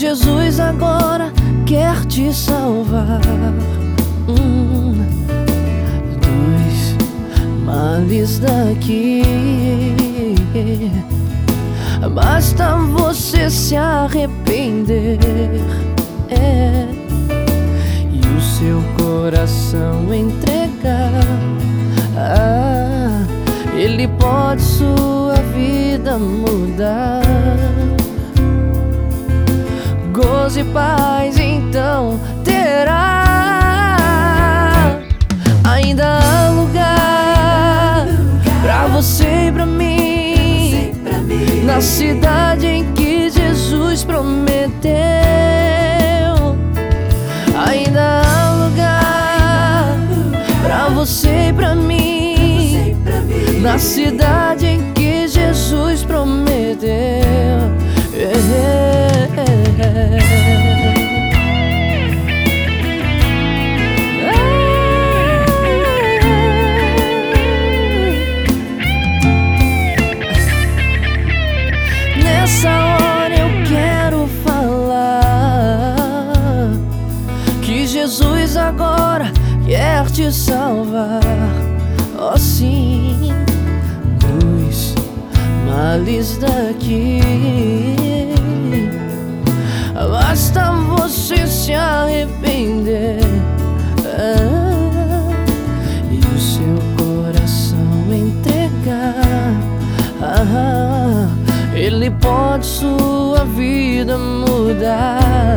Jesus agora quer te salvar dos males daqui. Basta você se arrepender, e o seu coração entregar. Ele pode sua vida mudar. Gozo e paz então terá. Ainda há lugar pra você e pra mim, na cidade em que Jesus prometeu. Ainda há lugar pra você e pra mim, na cidade em que Jesus prometeu. Nessa hora eu quero falar que Jesus agora quer te salvar. Oh sim, dos males daqui. Basta você se arrepender, e o seu coração entregar. Ele pode sua vida mudar.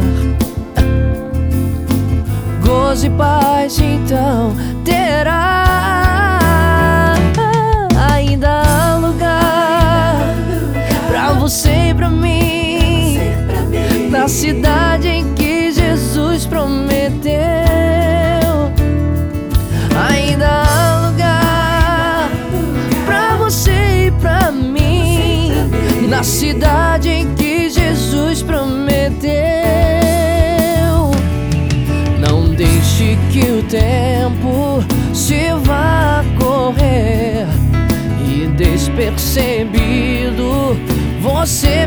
Gozo e paz então terá. Ainda há lugar pra você e pra mim, na cidade em que Jesus prometeu. Ainda há lugar pra você e pra mim, na cidade em que Jesus prometeu. Não deixe que o tempo se vá correr e despercebido você